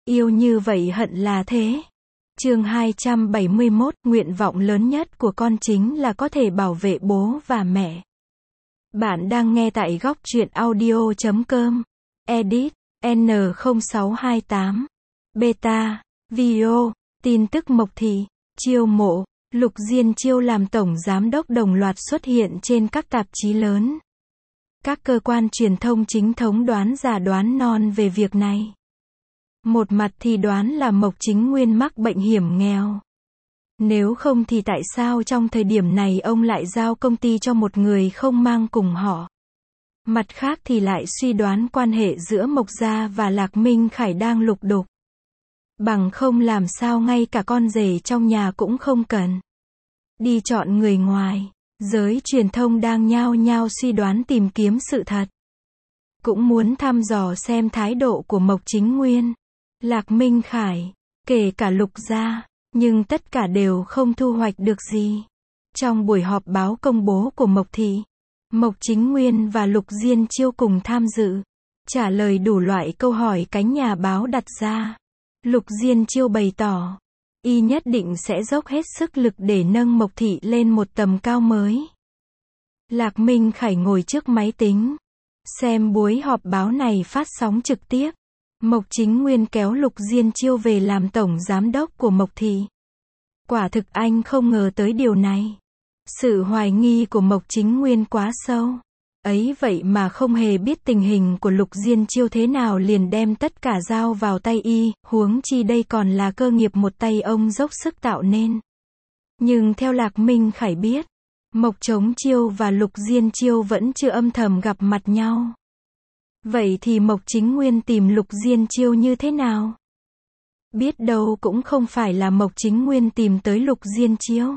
Yêu như vậy hận là thế. Chương 271, nguyện vọng lớn nhất của con chính là có thể bảo vệ bố và mẹ. Bạn đang nghe tại góc truyện audio.com. Edit, N0628. Beta, Video, tin tức Mộc Thị, chiêu mộ, Lục Diên Chiêu làm tổng giám đốc đồng loạt xuất hiện trên các tạp chí lớn. Các cơ quan truyền thông chính thống đoán già đoán non về việc này. Một mặt thì đoán là Mộc Chính Nguyên mắc bệnh hiểm nghèo. Nếu không thì tại sao trong thời điểm này ông lại giao công ty cho một người không mang cùng họ? Mặt khác thì lại suy đoán quan hệ giữa Mộc Gia và Lạc Minh Khải đang lục đục. Bằng không làm sao ngay cả con rể trong nhà cũng không cần. Đi chọn người ngoài. Giới truyền thông đang nhao nhao suy đoán tìm kiếm sự thật. Cũng muốn thăm dò xem thái độ của Mộc Chính Nguyên, Lạc Minh Khải, kể cả Lục Gia, nhưng tất cả đều không thu hoạch được gì. Trong buổi họp báo công bố của Mộc Thị, Mộc Chính Nguyên và Lục Diên Chiêu cùng tham dự, trả lời đủ loại câu hỏi cánh nhà báo đặt ra. Lục Diên Chiêu bày tỏ, y nhất định sẽ dốc hết sức lực để nâng Mộc Thị lên một tầm cao mới. Lạc Minh Khải ngồi trước máy tính, xem buổi họp báo này phát sóng trực tiếp. Mộc Chính Nguyên kéo Lục Diên Chiêu về làm tổng giám đốc của Mộc Thị. Quả thực anh không ngờ tới điều này. Sự hoài nghi của Mộc Chính Nguyên quá sâu. Ấy vậy mà không hề biết tình hình của Lục Diên Chiêu thế nào liền đem tất cả giao vào tay y, huống chi đây còn là cơ nghiệp một tay ông dốc sức tạo nên. Nhưng theo Lạc Minh Khải biết, Mộc Chống Chiêu và Lục Diên Chiêu vẫn chưa âm thầm gặp mặt nhau. Vậy thì Mộc Chính Nguyên tìm Lục Diên Chiêu như thế nào? Biết đâu cũng không phải là Mộc Chính Nguyên tìm tới Lục Diên Chiêu,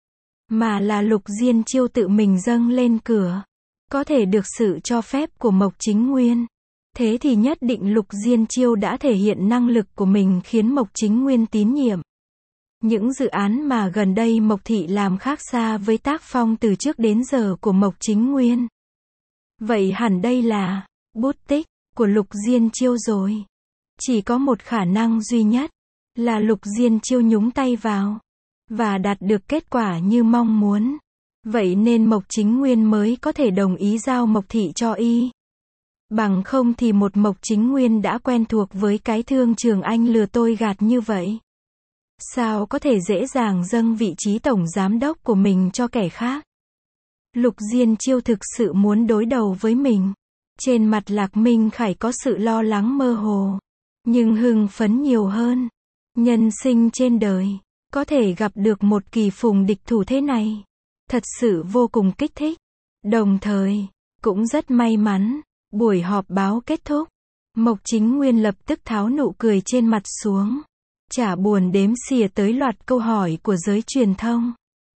mà là Lục Diên Chiêu tự mình dâng lên cửa. Có thể được sự cho phép của Mộc Chính Nguyên. Thế thì nhất định Lục Diên Chiêu đã thể hiện năng lực của mình khiến Mộc Chính Nguyên tín nhiệm. Những dự án mà gần đây Mộc Thị làm khác xa với tác phong từ trước đến giờ của Mộc Chính Nguyên. Vậy hẳn đây là bút tích của Lục Diên Chiêu rồi. Chỉ có một khả năng duy nhất, là Lục Diên Chiêu nhúng tay vào, và đạt được kết quả như mong muốn. Vậy nên Mộc Chính Nguyên mới có thể đồng ý giao Mộc Thị cho y. Bằng không thì một Mộc Chính Nguyên đã quen thuộc với cái thương trường anh lừa tôi gạt như vậy. Sao có thể dễ dàng dâng vị trí tổng giám đốc của mình cho kẻ khác? Lục Diên Chiêu thực sự muốn đối đầu với mình. Trên mặt Lạc Minh Khải có sự lo lắng mơ hồ, nhưng hưng phấn nhiều hơn. Nhân sinh trên đời, có thể gặp được một kỳ phùng địch thủ thế này, thật sự vô cùng kích thích. Đồng thời, cũng rất may mắn, buổi họp báo kết thúc, Mộc Chính Nguyên lập tức tháo nụ cười trên mặt xuống, chả buồn đếm xỉa tới loạt câu hỏi của giới truyền thông.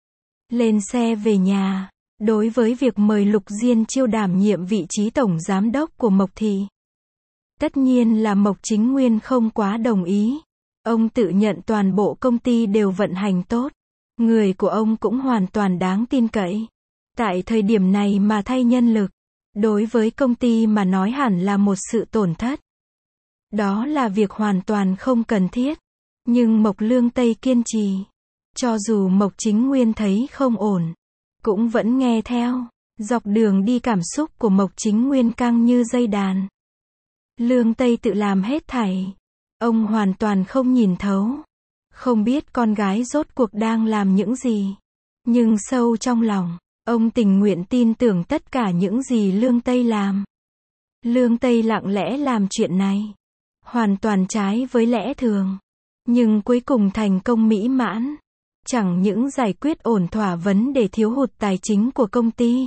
Lên xe về nhà, đối với việc mời Lục Diên Chiêu đảm nhiệm vị trí tổng giám đốc của Mộc Thị, tất nhiên là Mộc Chính Nguyên không quá đồng ý. Ông tự nhận toàn bộ công ty đều vận hành tốt. Người của ông cũng hoàn toàn đáng tin cậy. Tại thời điểm này mà thay nhân lực, đối với công ty mà nói hẳn là một sự tổn thất. Đó là việc hoàn toàn không cần thiết. Nhưng Mộc Lương Tây kiên trì. Cho dù Mộc Chính Nguyên thấy không ổn, cũng vẫn nghe theo. Dọc đường đi cảm xúc của Mộc Chính Nguyên căng như dây đàn. Lương Tây tự làm hết thảy. Ông hoàn toàn không nhìn thấu. Không biết con gái rốt cuộc đang làm những gì. Nhưng sâu trong lòng, ông tình nguyện tin tưởng tất cả những gì Lương Tây làm. Lương Tây lặng lẽ làm chuyện này, hoàn toàn trái với lẽ thường. Nhưng cuối cùng thành công mỹ mãn. Chẳng những giải quyết ổn thỏa vấn đề thiếu hụt tài chính của công ty,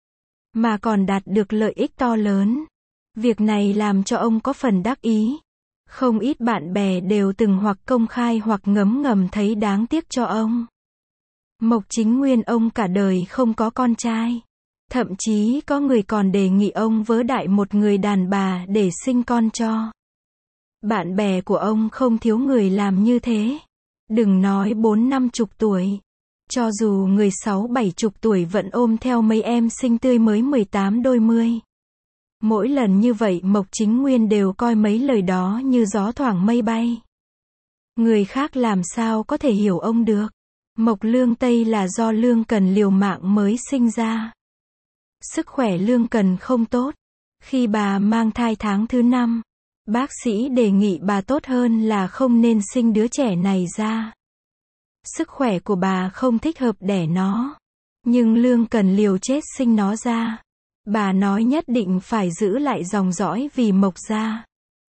mà còn đạt được lợi ích to lớn. Việc này làm cho ông có phần đắc ý. Không ít bạn bè đều từng hoặc công khai hoặc ngấm ngầm thấy đáng tiếc cho ông. Mộc Chính Nguyên ông cả đời không có con trai. Thậm chí có người còn đề nghị ông vớ đại một người đàn bà để sinh con cho. Bạn bè của ông không thiếu người làm như thế. Đừng nói 40-50 tuổi. Cho dù người 60-70 tuổi vẫn ôm theo mấy em xinh tươi mới 18 đôi mươi. Mỗi lần như vậy Mộc Chính Nguyên đều coi mấy lời đó như gió thoảng mây bay. Người khác làm sao có thể hiểu ông được. Mộc Lương Tây là do Lương Cần liều mạng mới sinh ra. Sức khỏe Lương Cần không tốt. Khi bà mang thai tháng thứ 5, bác sĩ đề nghị bà tốt hơn là không nên sinh đứa trẻ này ra. Sức khỏe của bà không thích hợp đẻ nó. Nhưng Lương Cần liều chết sinh nó ra. Bà nói nhất định phải giữ lại dòng dõi vì Mộc gia.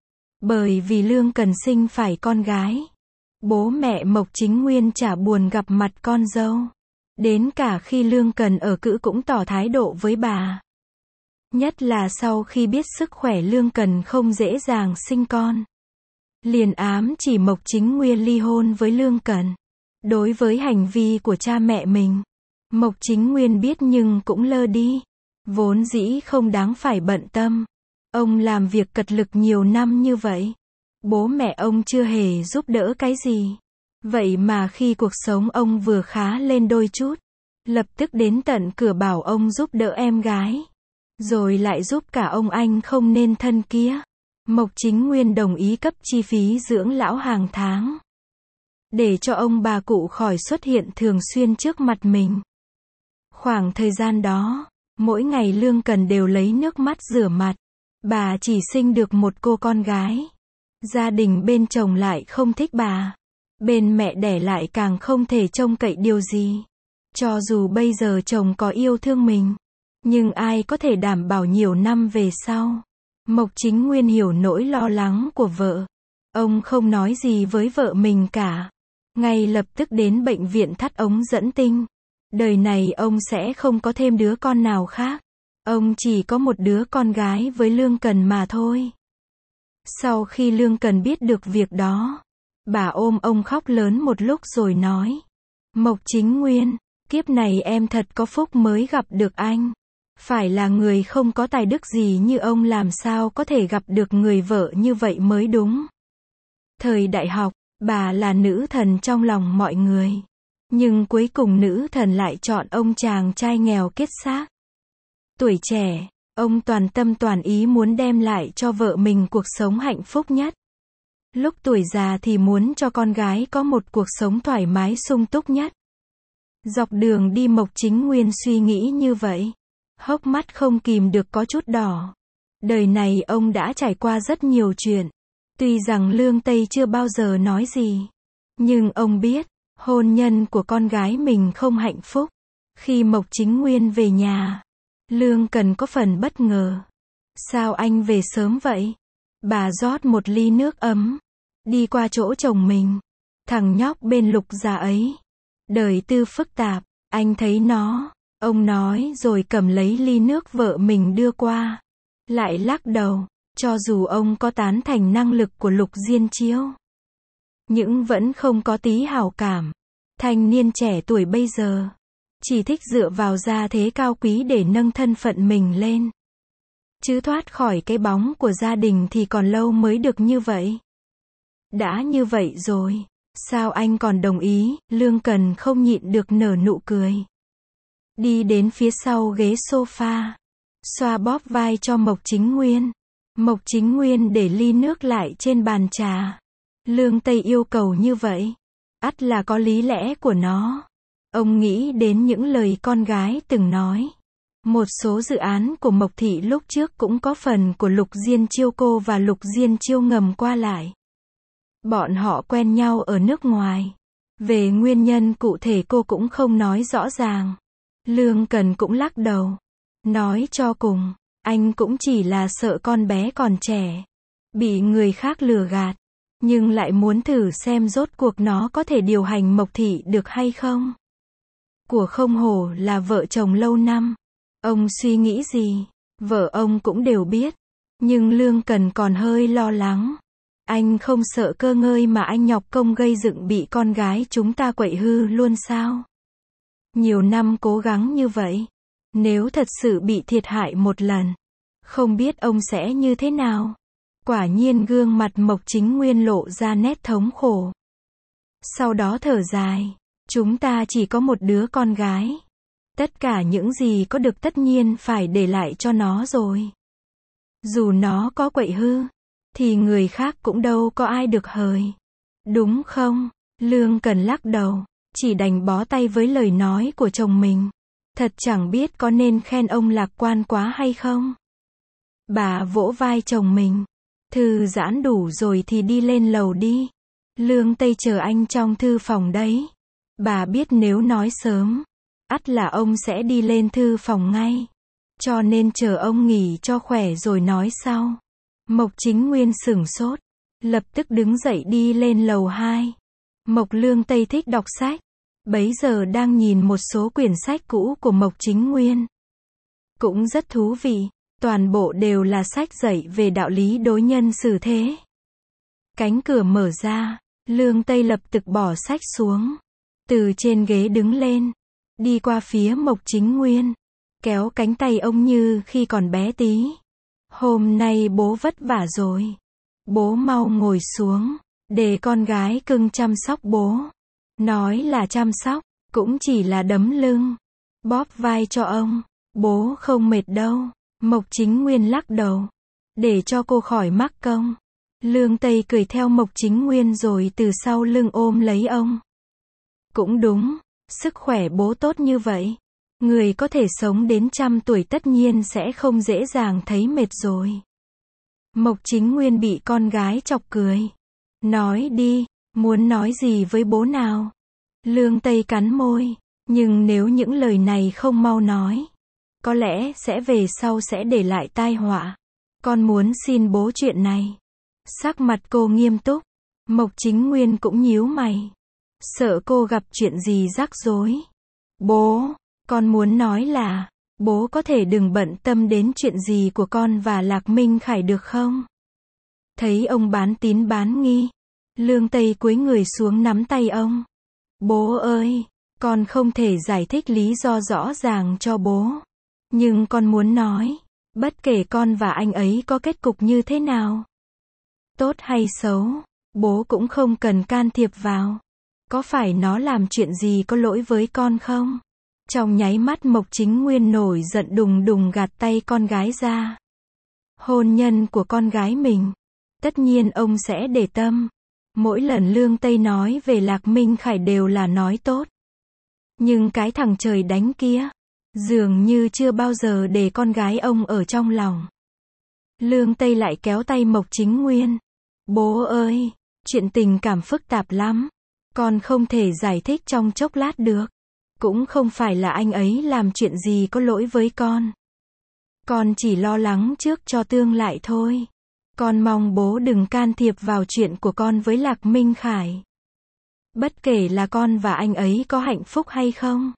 Bởi vì Lương Cần sinh phải con gái. Bố mẹ Mộc Chính Nguyên chả buồn gặp mặt con dâu. Đến cả khi Lương Cần ở cữ cũng tỏ thái độ với bà. Nhất là sau khi biết sức khỏe Lương Cần không dễ dàng sinh con. Liền ám chỉ Mộc Chính Nguyên ly hôn với Lương Cần. Đối với hành vi của cha mẹ mình, Mộc Chính Nguyên biết nhưng cũng lơ đi. Vốn dĩ không đáng phải bận tâm. Ông làm việc cật lực nhiều năm như vậy. Bố mẹ ông chưa hề giúp đỡ cái gì. Vậy mà khi cuộc sống ông vừa khá lên đôi chút, lập tức đến tận cửa bảo ông giúp đỡ em gái. Rồi lại giúp cả ông anh không nên thân kia. Mộc Chính Nguyên đồng ý cấp chi phí dưỡng lão hàng tháng. Để cho ông bà cụ khỏi xuất hiện thường xuyên trước mặt mình. Khoảng thời gian đó, mỗi ngày Lương Cần đều lấy nước mắt rửa mặt. Bà chỉ sinh được một cô con gái. Gia đình bên chồng lại không thích bà. Bên mẹ đẻ lại càng không thể trông cậy điều gì. Cho dù bây giờ chồng có yêu thương mình, nhưng ai có thể đảm bảo nhiều năm về sau. Mộc Chính Nguyên hiểu nỗi lo lắng của vợ. Ông không nói gì với vợ mình cả. Ngay lập tức đến bệnh viện thắt ống dẫn tinh. Đời này ông sẽ không có thêm đứa con nào khác. Ông chỉ có một đứa con gái với Lương Cần mà thôi. Sau khi Lương Cần biết được việc đó, bà ôm ông khóc lớn một lúc rồi nói. Mộc Chính Nguyên, kiếp này em thật có phúc mới gặp được anh. Phải là người không có tài đức gì như ông làm sao có thể gặp được người vợ như vậy mới đúng. Thời đại học, bà là nữ thần trong lòng mọi người. Nhưng cuối cùng nữ thần lại chọn ông chàng trai nghèo kiết xác. Tuổi trẻ, ông toàn tâm toàn ý muốn đem lại cho vợ mình cuộc sống hạnh phúc nhất. Lúc tuổi già thì muốn cho con gái có một cuộc sống thoải mái sung túc nhất. Dọc đường đi Mộc Chính Nguyên suy nghĩ như vậy. Hốc mắt không kìm được có chút đỏ. Đời này ông đã trải qua rất nhiều chuyện. Tuy rằng Lương Tây chưa bao giờ nói gì. Nhưng ông biết, hôn nhân của con gái mình không hạnh phúc. Khi Mộc Chính Nguyên về nhà, Lương Cần có phần bất ngờ. Sao anh về sớm vậy? Bà rót một ly nước ấm. Đi qua chỗ chồng mình. Thằng nhóc bên Lục già ấy. Đời tư phức tạp, anh thấy nó. Ông nói rồi cầm lấy ly nước vợ mình đưa qua. Lại lắc đầu, cho dù ông có tán thành năng lực của Lục Diên Chiêu, nhưng vẫn không có tí hảo cảm. Thanh niên trẻ tuổi bây giờ, chỉ thích dựa vào gia thế cao quý để nâng thân phận mình lên. Chứ thoát khỏi cái bóng của gia đình thì còn lâu mới được như vậy. Đã như vậy rồi, sao anh còn đồng ý? Lương Cần không nhịn được nở nụ cười. Đi đến phía sau ghế sofa, xoa bóp vai cho Mộc Chính Nguyên. Mộc Chính Nguyên để ly nước lại trên bàn trà. Lương Tây yêu cầu như vậy, ắt là có lý lẽ của nó. Ông nghĩ đến những lời con gái từng nói. Một số dự án của Mộc Thị lúc trước cũng có phần của Lục Diên Chiêu cô và Lục Diên Chiêu ngầm qua lại. Bọn họ quen nhau ở nước ngoài. Về nguyên nhân cụ thể cô cũng không nói rõ ràng. Lương Cần cũng lắc đầu. Nói cho cùng, anh cũng chỉ là sợ con bé còn trẻ, bị người khác lừa gạt. Nhưng lại muốn thử xem rốt cuộc nó có thể điều hành Mộc Thị được hay không. Của không hổ là vợ chồng lâu năm. Ông suy nghĩ gì, vợ ông cũng đều biết. Nhưng Lương Cần còn hơi lo lắng. Anh không sợ cơ ngơi mà anh nhọc công gây dựng bị con gái chúng ta quậy hư luôn sao? Nhiều năm cố gắng như vậy, nếu thật sự bị thiệt hại một lần, không biết ông sẽ như thế nào? Quả nhiên gương mặt Mộc Chính Nguyên lộ ra nét thống khổ. Sau đó thở dài, chúng ta chỉ có một đứa con gái. Tất cả những gì có được tất nhiên phải để lại cho nó rồi. Dù nó có quậy hư, thì người khác cũng đâu có ai được hời. Đúng không? Lương Cần lắc đầu, chỉ đành bó tay với lời nói của chồng mình. Thật chẳng biết có nên khen ông lạc quan quá hay không. Bà vỗ vai chồng mình. Thư giãn đủ rồi thì đi lên lầu đi. Lương Tây chờ anh trong thư phòng đấy. Bà biết nếu nói sớm, ắt là ông sẽ đi lên thư phòng ngay. Cho nên chờ ông nghỉ cho khỏe rồi nói sau. Mộc Chính Nguyên sửng sốt, lập tức đứng dậy đi lên lầu 2. Mộc Lương Tây thích đọc sách, bấy giờ đang nhìn một số quyển sách cũ của Mộc Chính Nguyên. Cũng rất thú vị, toàn bộ đều là sách dạy về đạo lý đối nhân xử thế. Cánh cửa mở ra, Lương Tây lập tức bỏ sách xuống, từ trên ghế đứng lên, đi qua phía Mộc Chính Nguyên, kéo cánh tay ông như khi còn bé tí. Hôm nay bố vất vả rồi. Bố mau ngồi xuống, để con gái cưng chăm sóc bố. Nói là chăm sóc, cũng chỉ là đấm lưng, bóp vai cho ông. Bố không mệt đâu. Mộc Chính Nguyên lắc đầu, để cho cô khỏi mắc công. Lương Tây cười theo Mộc Chính Nguyên rồi từ sau lưng ôm lấy ông. Cũng đúng, sức khỏe bố tốt như vậy, người có thể sống đến 100 tuổi tất nhiên sẽ không dễ dàng thấy mệt rồi. Mộc Chính Nguyên bị con gái chọc cười. Nói đi, muốn nói gì với bố nào? Lương Tây cắn môi, nhưng nếu những lời này không mau nói, có lẽ sẽ về sau sẽ để lại tai họa. Con muốn xin bố chuyện này. Sắc mặt cô nghiêm túc. Mộc Chính Nguyên cũng nhíu mày, sợ cô gặp chuyện gì rắc rối. Bố, con muốn nói là, bố có thể đừng bận tâm đến chuyện gì của con và Lạc Minh Khải được không? Thấy ông bán tín bán nghi, Lương Tây cúi người xuống nắm tay ông. Bố ơi, con không thể giải thích lý do rõ ràng cho bố. Nhưng con muốn nói, bất kể con và anh ấy có kết cục như thế nào, tốt hay xấu, bố cũng không cần can thiệp vào. Có phải nó làm chuyện gì có lỗi với con không? Trong nháy mắt Mộc Chính Nguyên nổi giận đùng đùng gạt tay con gái ra. Hôn nhân của con gái mình, tất nhiên ông sẽ để tâm. Mỗi lần Lương Tây nói về Lạc Minh Khải đều là nói tốt. Nhưng cái thằng trời đánh kia, dường như chưa bao giờ để con gái ông ở trong lòng. Lương Tây lại kéo tay Mộc Chính Nguyên. Bố ơi, chuyện tình cảm phức tạp lắm. Con không thể giải thích trong chốc lát được. Cũng không phải là anh ấy làm chuyện gì có lỗi với con. Con chỉ lo lắng trước cho tương lai thôi. Con mong bố đừng can thiệp vào chuyện của con với Lạc Minh Khải. Bất kể là con và anh ấy có hạnh phúc hay không,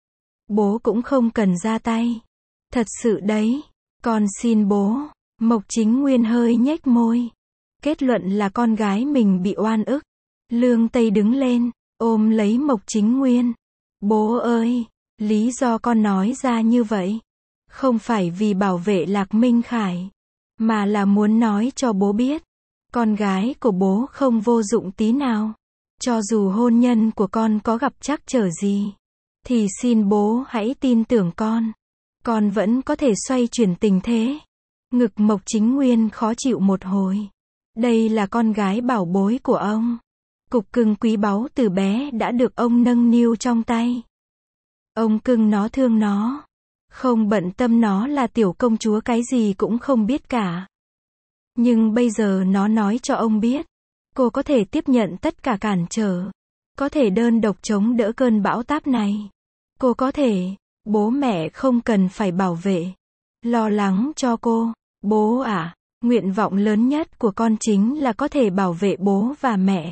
bố cũng không cần ra tay. Thật sự đấy, con xin bố. Mộc Chính Nguyên hơi nhếch môi. Kết luận là con gái mình bị oan ức. Lương Tây đứng lên, ôm lấy Mộc Chính Nguyên. Bố ơi, lý do con nói ra như vậy, không phải vì bảo vệ Lạc Minh Khải, mà là muốn nói cho bố biết, con gái của bố không vô dụng tí nào. Cho dù hôn nhân của con có gặp trắc trở gì, thì xin bố hãy tin tưởng con vẫn có thể xoay chuyển tình thế. Ngực Mộc Chính Nguyên khó chịu một hồi. Đây là con gái bảo bối của ông. Cục cưng quý báu từ bé đã được ông nâng niu trong tay. Ông cưng nó thương nó, không bận tâm nó là tiểu công chúa cái gì cũng không biết cả. Nhưng bây giờ nó nói cho ông biết, cô có thể tiếp nhận tất cả cản trở, có thể đơn độc chống đỡ cơn bão táp này. Cô có thể, bố mẹ không cần phải bảo vệ, lo lắng cho cô. Bố à, nguyện vọng lớn nhất của con chính là có thể bảo vệ bố và mẹ.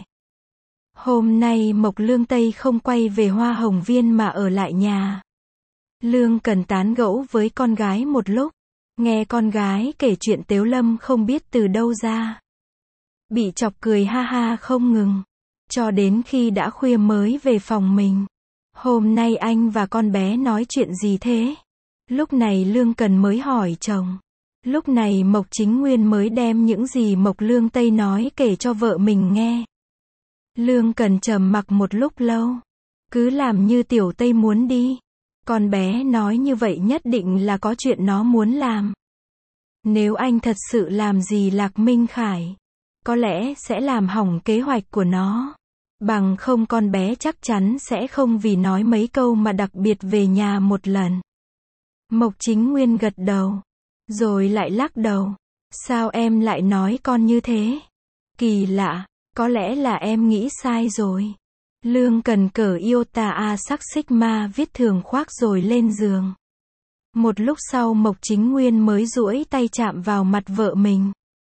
Hôm nay Mộc Lương Tây không quay về Hoa Hồng Viên mà ở lại nhà. Lương Cần tán gẫu với con gái một lúc, nghe con gái kể chuyện Tếu Lâm không biết từ đâu ra. Bị chọc cười ha ha không ngừng, cho đến khi đã khuya mới về phòng mình. Hôm nay anh và con bé nói chuyện gì thế? Lúc này Lương Cần mới hỏi chồng. Lúc này Mộc Chính Nguyên mới đem những gì Mộc Lương Tây nói kể cho vợ mình nghe. Lương Cần trầm mặc một lúc lâu. Cứ làm như Tiểu Tây muốn đi. Con bé nói như vậy nhất định là có chuyện nó muốn làm. Nếu anh thật sự làm gì Lạc Minh Khải, có lẽ sẽ làm hỏng kế hoạch của nó. Bằng không con bé chắc chắn sẽ không vì nói mấy câu mà đặc biệt về nhà một lần. Mộc Chính Nguyên gật đầu, rồi lại lắc đầu. Sao em lại nói con như thế? Kỳ lạ, có lẽ là em nghĩ sai rồi. Lương Cần cởi Iota A sắc Sigma viết thường khoác rồi lên giường. Một lúc sau Mộc Chính Nguyên mới duỗi tay chạm vào mặt vợ mình.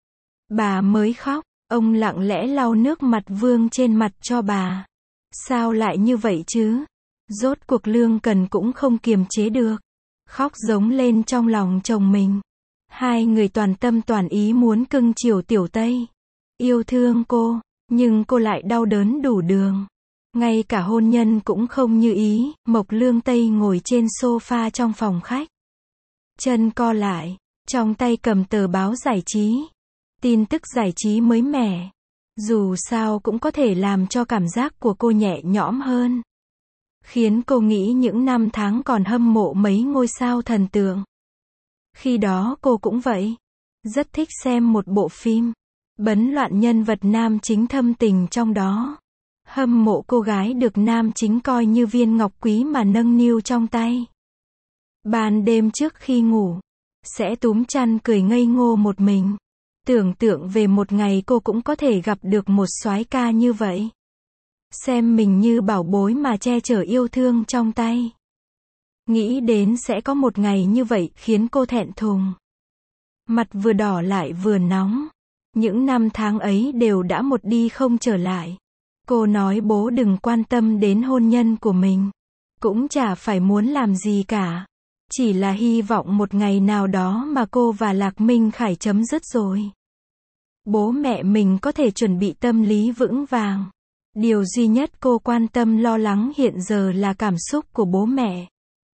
Bà mới khóc, ông lặng lẽ lau nước mặt vương trên mặt cho bà. Sao lại như vậy chứ? Rốt cuộc Lương Cần cũng không kiềm chế được. Khóc giống lên trong lòng chồng mình. Hai người toàn tâm toàn ý muốn cưng chiều Tiểu Tây. Yêu thương cô, nhưng cô lại đau đớn đủ đường. Ngay cả hôn nhân cũng không như ý. Mộc Lương Tây ngồi trên sofa trong phòng khách. Chân co lại, trong tay cầm tờ báo giải trí. Tin tức giải trí mới mẻ. Dù sao cũng có thể làm cho cảm giác của cô nhẹ nhõm hơn. Khiến cô nghĩ những năm tháng còn hâm mộ mấy ngôi sao thần tượng. Khi đó cô cũng vậy. Rất thích xem một bộ phim. Bấn loạn nhân vật nam chính thâm tình trong đó. Hâm mộ cô gái được nam chính coi như viên ngọc quý mà nâng niu trong tay. Ban đêm trước khi ngủ, sẽ túm chăn cười ngây ngô một mình. Tưởng tượng về một ngày cô cũng có thể gặp được một soái ca như vậy. Xem mình như bảo bối mà che chở yêu thương trong tay. Nghĩ đến sẽ có một ngày như vậy khiến cô thẹn thùng. Mặt vừa đỏ lại vừa nóng. Những năm tháng ấy đều đã một đi không trở lại. Cô nói bố đừng quan tâm đến hôn nhân của mình. Cũng chả phải muốn làm gì cả. Chỉ là hy vọng một ngày nào đó mà cô và Lạc Minh Khải chấm dứt rồi. Bố mẹ mình có thể chuẩn bị tâm lý vững vàng. Điều duy nhất cô quan tâm lo lắng hiện giờ là cảm xúc của bố mẹ.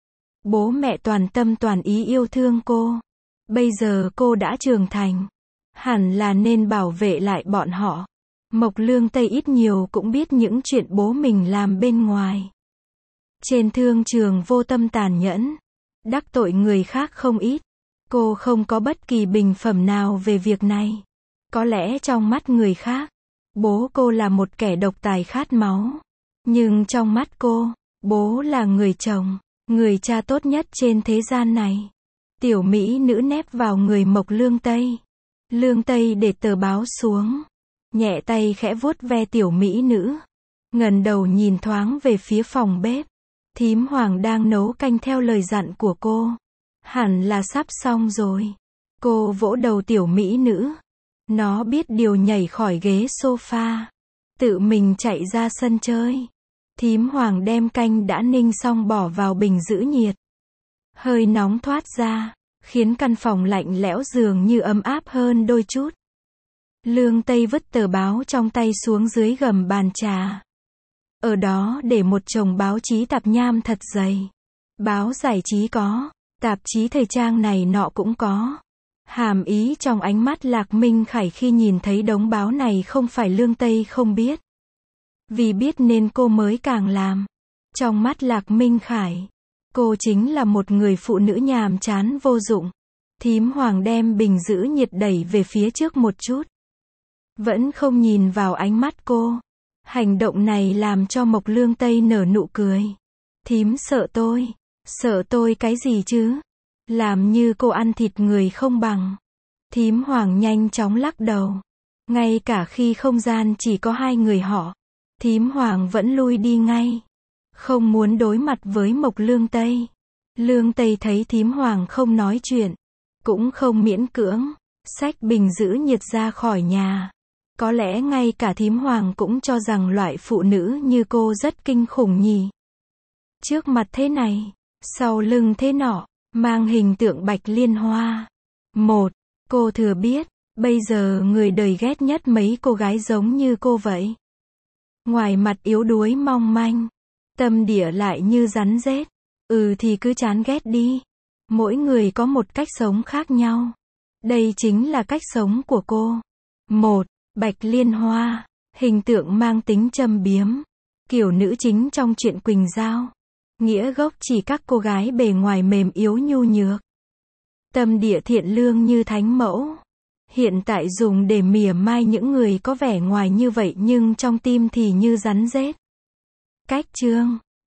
Bố mẹ toàn tâm toàn ý yêu thương cô. Bây giờ cô đã trưởng thành. Hẳn là nên bảo vệ lại bọn họ. Mộc Lương Tây ít nhiều cũng biết những chuyện bố mình làm bên ngoài. Trên thương trường vô tâm tàn nhẫn. Đắc tội người khác không ít. Cô không có bất kỳ bình phẩm nào về việc này. Có lẽ trong mắt người khác, bố cô là một kẻ độc tài khát máu. Nhưng trong mắt cô, bố là người chồng, người cha tốt nhất trên thế gian này. Tiểu mỹ nữ nép vào người Mộc Lương Tây. Lương Tây để tờ báo xuống. Nhẹ tay khẽ vuốt ve tiểu mỹ nữ. Ngẩng đầu nhìn thoáng về phía phòng bếp. Thím Hoàng đang nấu canh theo lời dặn của cô. Hẳn là sắp xong rồi. Cô vỗ đầu tiểu mỹ nữ. Nó biết điều nhảy khỏi ghế sofa. Tự mình chạy ra sân chơi. Thím Hoàng đem canh đã ninh xong bỏ vào bình giữ nhiệt. Hơi nóng thoát ra, khiến căn phòng lạnh lẽo dường như ấm áp hơn đôi chút. Lương Tây vứt tờ báo trong tay xuống dưới gầm bàn trà. Ở đó để một chồng báo chí tạp nham thật dày. Báo giải trí có, tạp chí thời trang này nọ cũng có. Hàm ý trong ánh mắt Lạc Minh Khải khi nhìn thấy đống báo này không phải Lương Tây không biết. Vì biết nên cô mới càng làm. Trong mắt Lạc Minh Khải, cô chính là một người phụ nữ nhàm chán vô dụng. Thím Hoàng đem bình giữ nhiệt đẩy về phía trước một chút. Vẫn không nhìn vào ánh mắt cô. Hành động này làm cho Mộc Lương Tây nở nụ cười. Thím sợ tôi. Sợ tôi cái gì chứ? Làm như cô ăn thịt người không bằng. Thím Hoàng nhanh chóng lắc đầu. Ngay cả khi không gian chỉ có hai người họ, Thím Hoàng vẫn lui đi ngay. Không muốn đối mặt với Mộc Lương Tây. Lương Tây thấy Thím Hoàng không nói chuyện, cũng không miễn cưỡng, xách bình giữ nhiệt ra khỏi nhà. Có lẽ ngay cả Thím Hoàng cũng cho rằng loại phụ nữ như cô rất kinh khủng nhỉ. Trước mặt thế này, sau lưng thế nọ, mang hình tượng Bạch Liên Hoa. Cô thừa biết, bây giờ người đời ghét nhất mấy cô gái giống như cô vậy. Ngoài mặt yếu đuối mong manh, tâm địa lại như rắn rết. Thì cứ chán ghét đi. Mỗi người có một cách sống khác nhau. Đây chính là cách sống của cô. Bạch Liên Hoa, hình tượng mang tính châm biếm. Kiểu nữ chính trong truyện Quỳnh Giao. Nghĩa gốc chỉ các cô gái bề ngoài mềm yếu nhu nhược. Tâm địa thiện lương như thánh mẫu. Hiện tại dùng để mỉa mai những người có vẻ ngoài như vậy nhưng trong tim thì như rắn rết. Cách chương